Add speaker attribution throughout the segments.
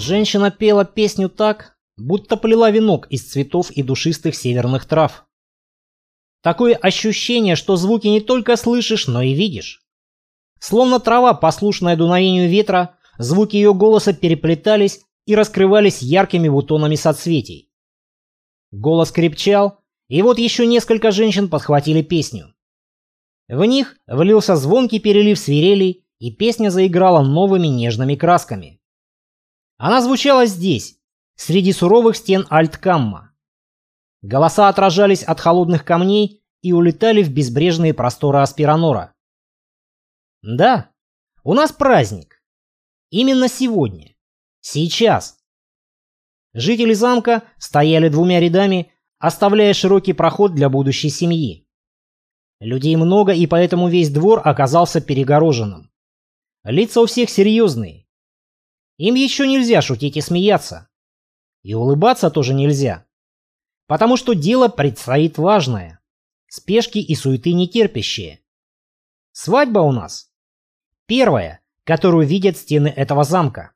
Speaker 1: Женщина пела песню так, будто плела венок из цветов и душистых северных трав. Такое ощущение, что звуки не только слышишь, но и видишь. Словно трава, послушная дуновению ветра, звуки ее голоса переплетались и раскрывались яркими бутонами соцветий. Голос крепчал, и вот еще несколько женщин подхватили песню. В них влился звонкий перелив свирелей, и песня заиграла новыми нежными красками. Она звучала здесь, среди суровых стен Альткамма. Голоса отражались от холодных камней и улетали в безбрежные просторы Аспиранора. Да, у нас праздник. Именно сегодня. Сейчас. Жители замка стояли двумя рядами, оставляя широкий проход для будущей семьи. Людей много, и поэтому весь двор оказался перегороженным. Лица у всех серьезные. Им еще нельзя шутить и смеяться. И улыбаться тоже нельзя. Потому что дело предстоит важное. Спешки и суеты не терпящие. Свадьба у нас. Первая, которую видят стены этого замка.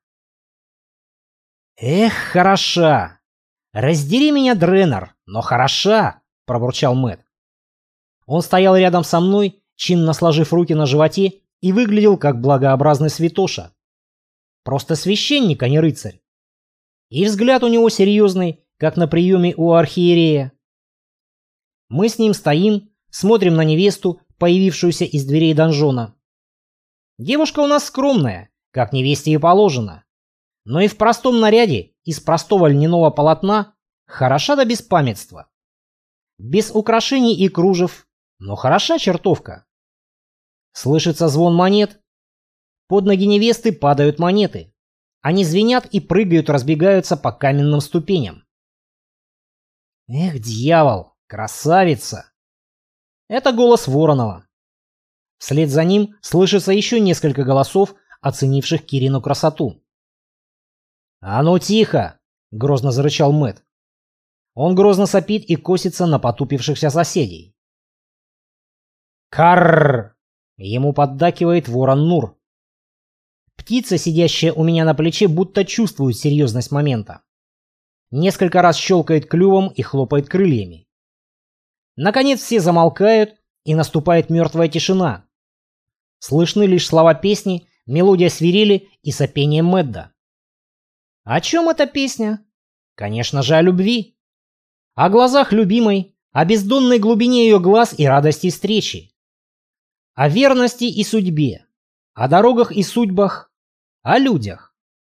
Speaker 1: «Эх, хороша! Раздери меня, Дреннер, но хороша!» – пробурчал Мэтт. Он стоял рядом со мной, чинно сложив руки на животе, и выглядел как благообразный святоша. Просто священник, а не рыцарь. И взгляд у него серьезный, как на приеме у архиерея. Мы с ним стоим, смотрим на невесту, появившуюся из дверей донжона. Девушка у нас скромная, как невесте и положено. Но и в простом наряде из простого льняного полотна хороша до беспамятства. Без украшений и кружев, но хороша чертовка. Слышится звон монет. Под ноги невесты падают монеты. Они звенят и прыгают, разбегаются по каменным ступеням. Эх, дьявол, красавица! Это голос Воронова. Вслед за ним слышится еще несколько голосов, оценивших Кирину красоту. «А ну тихо!» — грозно зарычал Мэтт. Он грозно сопит и косится на потупившихся соседей. «Карррр!» — ему поддакивает ворон Нур. Птица, сидящая у меня на плече, будто чувствует серьезность момента. Несколько раз щелкает клювом и хлопает крыльями. Наконец все замолкают, и наступает мертвая тишина. Слышны лишь слова песни, мелодия свирели и сопение Мэдда. О чем эта песня? Конечно же, о любви. О глазах любимой, о бездонной глубине ее глаз и радости встречи. О верности и судьбе, о дорогах и судьбах, о людях.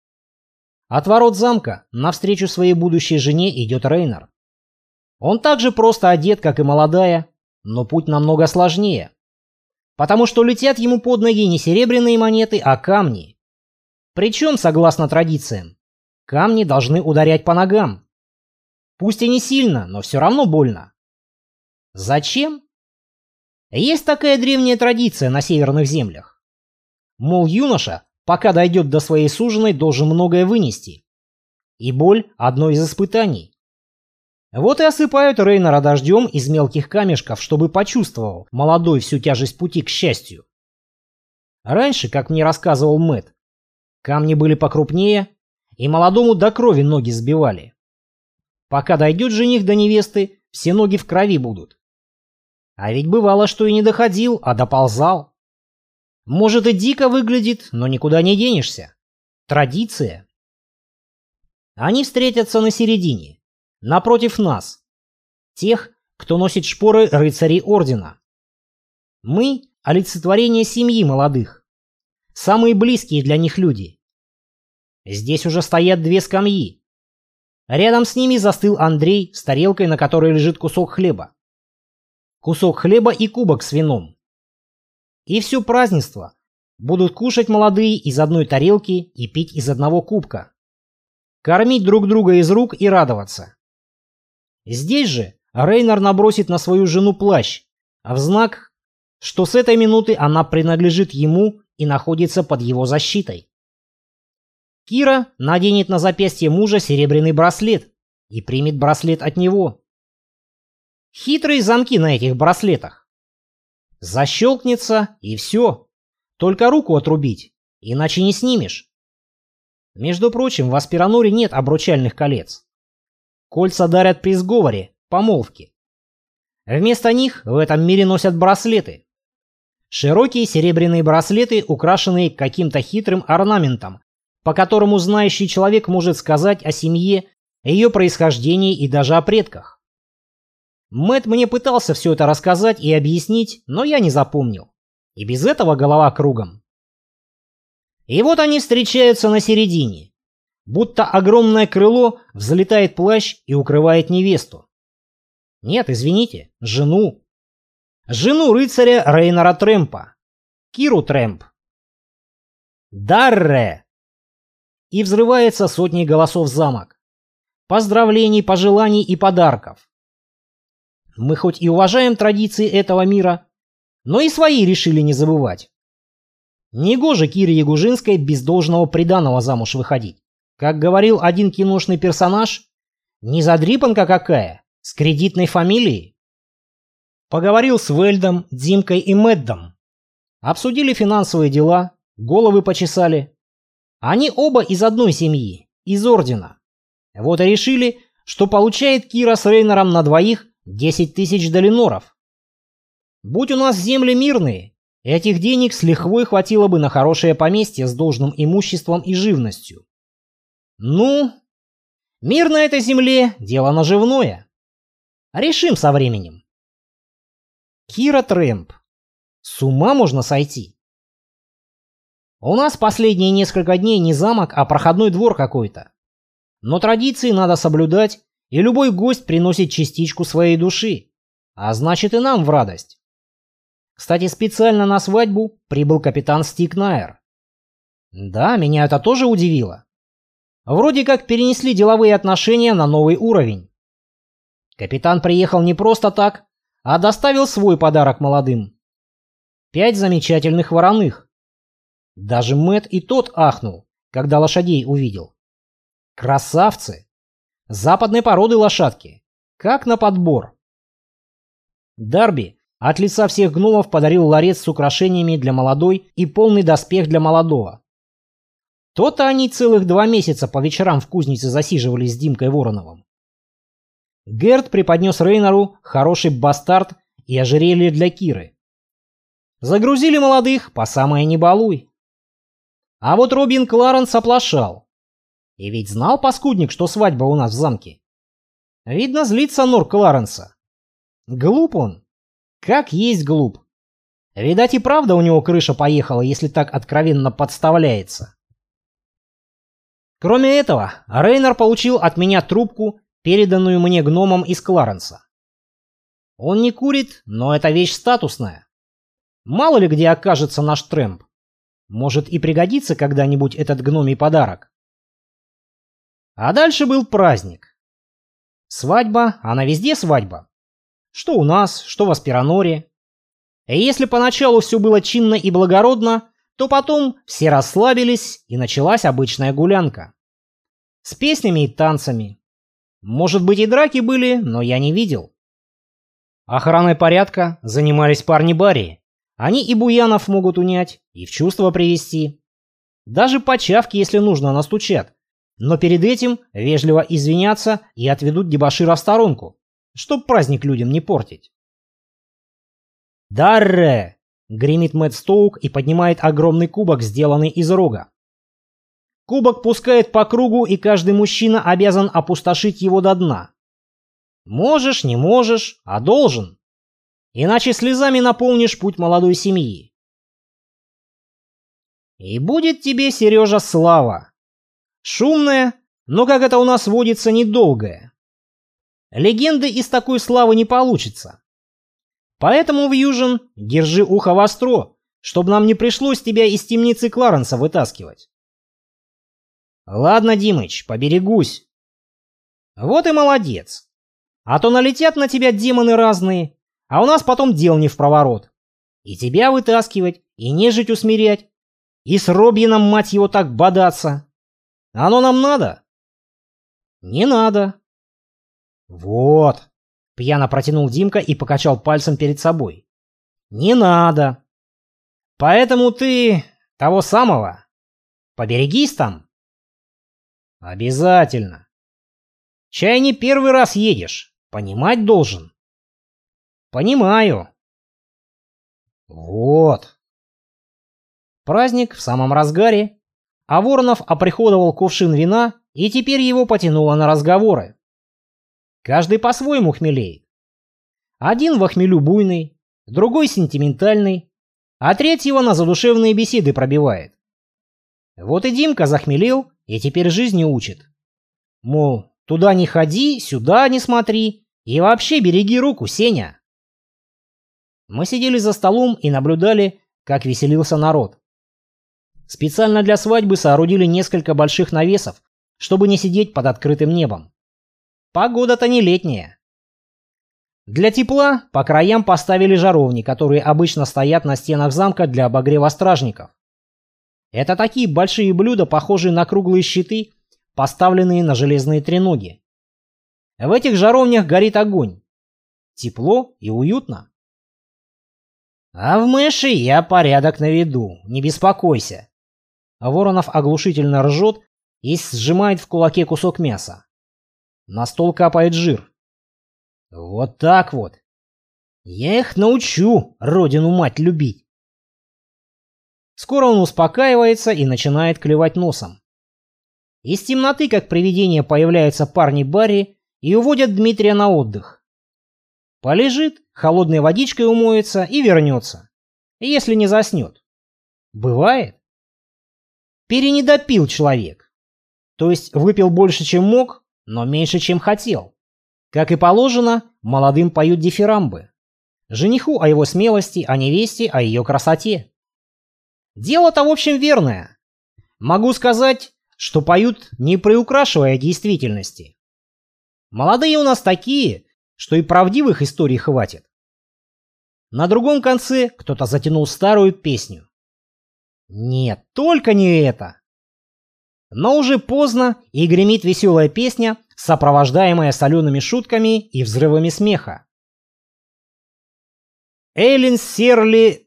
Speaker 1: От ворот замка навстречу своей будущей жене идет Рейнар. Он так же просто одет, как и молодая, но путь намного сложнее. Потому что летят ему под ноги не серебряные монеты, а камни. Причем, согласно традициям, камни должны ударять по ногам. Пусть и не сильно, но все равно больно. Зачем? Есть такая древняя традиция на северных землях. Мол, юноша, пока дойдет до своей суженой, должен многое вынести. И боль – одно из испытаний. Вот и осыпают Рейнара дождем из мелких камешков, чтобы почувствовал молодой всю тяжесть пути к счастью. Раньше, как мне рассказывал Мэтт, камни были покрупнее, и молодому до крови ноги сбивали. Пока дойдет жених до невесты, все ноги в крови будут. А ведь бывало, что и не доходил, а доползал. Может, и дико выглядит, но никуда не денешься. Традиция. Они встретятся на середине. Напротив нас. Тех, кто носит шпоры рыцарей ордена. Мы – олицетворение семьи молодых. Самые близкие для них люди. Здесь уже стоят две скамьи. Рядом с ними застыл Андрей с тарелкой, на которой лежит кусок хлеба. Кусок хлеба и кубок с вином. И все празднество будут кушать молодые из одной тарелки и пить из одного кубка. Кормить друг друга из рук и радоваться. Здесь же Рейнар набросит на свою жену плащ, в знак, что с этой минуты она принадлежит ему и находится под его защитой. Кира наденет на запястье мужа серебряный браслет и примет браслет от него. Хитрые замки на этих браслетах. Защелкнется и все. Только руку отрубить, иначе не снимешь. Между прочим, в Аспирануре нет обручальных колец. Кольца дарят при сговоре, помолвке. Вместо них в этом мире носят браслеты. Широкие серебряные браслеты, украшенные каким-то хитрым орнаментом, по которому знающий человек может сказать о семье, ее происхождении и даже о предках. Мэтт мне пытался все это рассказать и объяснить, но я не запомнил. И без этого голова кругом. И вот они встречаются на середине. Будто огромное крыло взлетает плащ и укрывает невесту. Нет, извините, жену. Жену рыцаря Рейнора Трэмпа. Киру Трэмп. Дарре! И взрывается сотней голосов замок. Поздравлений, пожеланий и подарков. Мы хоть и уважаем традиции этого мира, но и свои решили не забывать. Негоже Кире Ягужинской без должного приданого замуж выходить. Как говорил один киношный персонаж, не задрипанка какая, с кредитной фамилией. Поговорил с Вельдом, Димкой и Мэддом. Обсудили финансовые дела, головы почесали. Они оба из одной семьи, из ордена. Вот и решили, что получает Кира с Рейнором на двоих 10 тысяч долиноров. Будь у нас земли мирные, этих денег с лихвой хватило бы на хорошее поместье с должным имуществом и живностью. Ну, мир на этой земле – дело наживное. Решим со временем. Кира Трэмп. С ума можно сойти. У нас последние несколько дней не замок, а проходной двор какой-то. Но традиции надо соблюдать, и любой гость приносит частичку своей души. А значит и нам в радость. Кстати, специально на свадьбу прибыл капитан Стикнайр. Да, меня это тоже удивило. Вроде как перенесли деловые отношения на новый уровень. Капитан приехал не просто так, а доставил свой подарок молодым. 5 замечательных вороных. Даже Мэтт и тот ахнул, когда лошадей увидел. Красавцы! Западной породы лошадки. Как на подбор. Дарби от лица всех гномов подарил ларец с украшениями для молодой и полный доспех для молодого. То-то они целых 2 месяца по вечерам в кузнице засиживались с Димкой Вороновым. Герд преподнес Рейнору хороший бастард и ожерелье для Киры. Загрузили молодых по самое не балуй. А вот Робин Кларенс оплошал. И ведь знал паскудник, что свадьба у нас в замке. Видно, злится Нор Кларенса. Глуп он. Как есть глуп. Видать, и правда у него крыша поехала, если так откровенно подставляется. Кроме этого, Рейнор получил от меня трубку, переданную мне гномом из Кларенса. Он не курит, но это вещь статусная. Мало ли где окажется наш Трэмп. Может и пригодится когда-нибудь этот гномий подарок. А дальше был праздник. Свадьба, она везде свадьба. Что у нас, что в Аспираноре. И если поначалу все было чинно и благородно, то потом все расслабились, и началась обычная гулянка. С песнями и танцами. Может быть и драки были, но я не видел. Охраной порядка занимались парни Барри. Они и буянов могут унять, и в чувство привести. Даже по чавке, если нужно, настучат. Но перед этим вежливо извинятся и отведут дебошира в сторонку, чтоб праздник людям не портить. «Дарре!» — гремит Мэтт Стоук и поднимает огромный кубок, сделанный из рога. Кубок пускает по кругу, и каждый мужчина обязан опустошить его до дна. Можешь, не можешь, а должен. Иначе слезами наполнишь путь молодой семьи. И будет тебе, Сережа, слава. Шумная, но, как это у нас водится, недолгая. Легенды из такой славы не получится. Поэтому, Вьюжин, держи ухо востро, чтобы нам не пришлось тебя из темницы Кларенса вытаскивать. Ладно, Димыч, поберегусь. Вот и молодец. А то налетят на тебя демоны разные, а у нас потом дел не впроворот. И тебя вытаскивать, и нежить усмирять, и с Робином, мать его, так бодаться. Оно нам надо? Не надо. Вот. Пьяно протянул Димка и покачал пальцем перед собой. Не надо. Поэтому ты того самого. Поберегись там. Обязательно. Чай не первый раз едешь. Понимать должен. Понимаю. Вот. Праздник в самом разгаре, а Воронов оприходовал кувшин вина, и теперь его потянуло на разговоры. Каждый по-своему хмелеет. Один во хмелю буйный, другой сентиментальный, а третьего на задушевные беседы пробивает. Вот и Димка захмелел и теперь жизни учит. Мол, туда не ходи, сюда не смотри и вообще береги руку, Сеня. Мы сидели за столом и наблюдали, как веселился народ. Специально для свадьбы соорудили несколько больших навесов, чтобы не сидеть под открытым небом. Погода-то не летняя. Для тепла по краям поставили жаровни, которые обычно стоят на стенах замка для обогрева стражников. Это такие большие блюда, похожие на круглые щиты, поставленные на железные треноги. В этих жаровнях горит огонь. Тепло и уютно. А в мыши я порядок наведу, не беспокойся. Воронов оглушительно ржет и сжимает в кулаке кусок мяса. На стол капает жир. Вот так вот. Я их научу родину-мать любить. Скоро он успокаивается и начинает клевать носом. Из темноты, как привидение, появляются парни Барри и уводят Дмитрия на отдых. Полежит, холодной водичкой умоется и вернется, если не заснет. Бывает. Перенедопил человек. То есть выпил больше, чем мог, но меньше, чем хотел. Как и положено, молодым поют дифирамбы. Жениху о его смелости, а невесте о ее красоте. Дело-то, в общем, верное. Могу сказать, что поют, не приукрашивая действительности. Молодые у нас такие, что и правдивых историй хватит. На другом конце кто-то затянул старую песню. Нет, только не это. Но уже поздно, и гремит веселая песня, сопровождаемая солеными шутками и взрывами смеха. Эллин Серли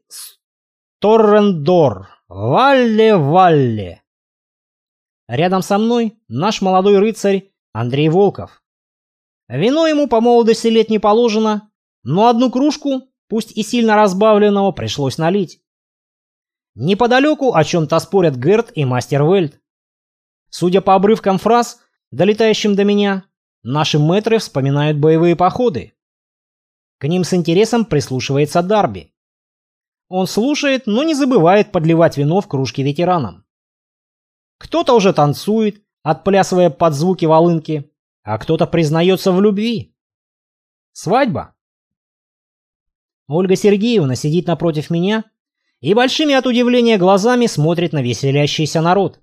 Speaker 1: Торрендор, Валле-Валле. Рядом со мной наш молодой рыцарь Андрей Волков. Вино ему по молодости лет не положено, но одну кружку, пусть и сильно разбавленного, пришлось налить. Неподалеку о чем-то спорят Герт и мастер Вельт. Судя по обрывкам фраз, долетающим до меня, наши мэтры вспоминают боевые походы. К ним с интересом прислушивается Дарби. Он слушает, но не забывает подливать вино в кружки ветеранам. Кто-то уже танцует, отплясывая под звуки волынки, а кто-то признается в любви. Свадьба. Ольга Сергеевна сидит напротив меня и большими от удивления глазами смотрит на веселящийся народ.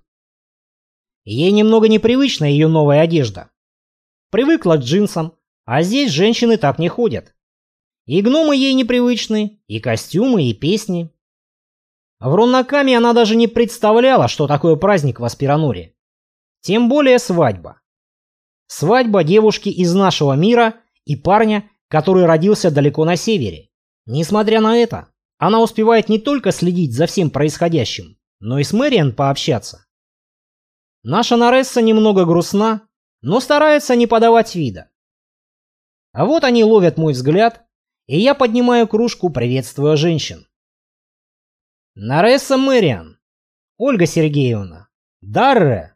Speaker 1: Ей немного непривычна ее новая одежда. Привыкла к джинсам, а здесь женщины так не ходят. И гномы ей непривычны, и костюмы, и песни. В Роннакаме она даже не представляла, что такое праздник в Аспираноре. Тем более свадьба. Свадьба девушки из нашего мира и парня, который родился далеко на севере. Несмотря на это, она успевает не только следить за всем происходящим, но и с Мэриан пообщаться. Наша Наресса немного грустна, но старается не подавать вида. А вот они ловят мой взгляд, и я поднимаю кружку, приветствуя женщин. Наресса Мэриан, Ольга Сергеевна, Дарре.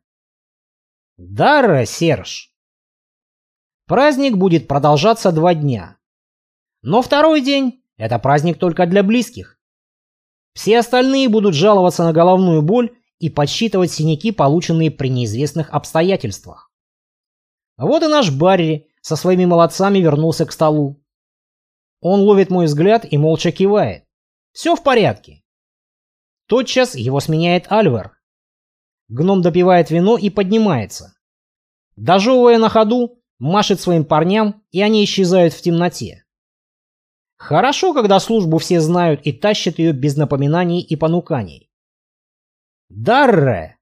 Speaker 1: Дарре, Серж. Праздник будет продолжаться 2 дня. Но второй день – это праздник только для близких. Все остальные будут жаловаться на головную боль и подсчитывать синяки, полученные при неизвестных обстоятельствах. Вот и наш Барри со своими молодцами вернулся к столу. Он ловит мой взгляд и молча кивает. Все в порядке. Тотчас его сменяет Альвар. Гном допивает вино и поднимается. Дожевывая на ходу, машет своим парням, и они исчезают в темноте. Хорошо, когда службу все знают и тащат ее без напоминаний и понуканий. Дарре!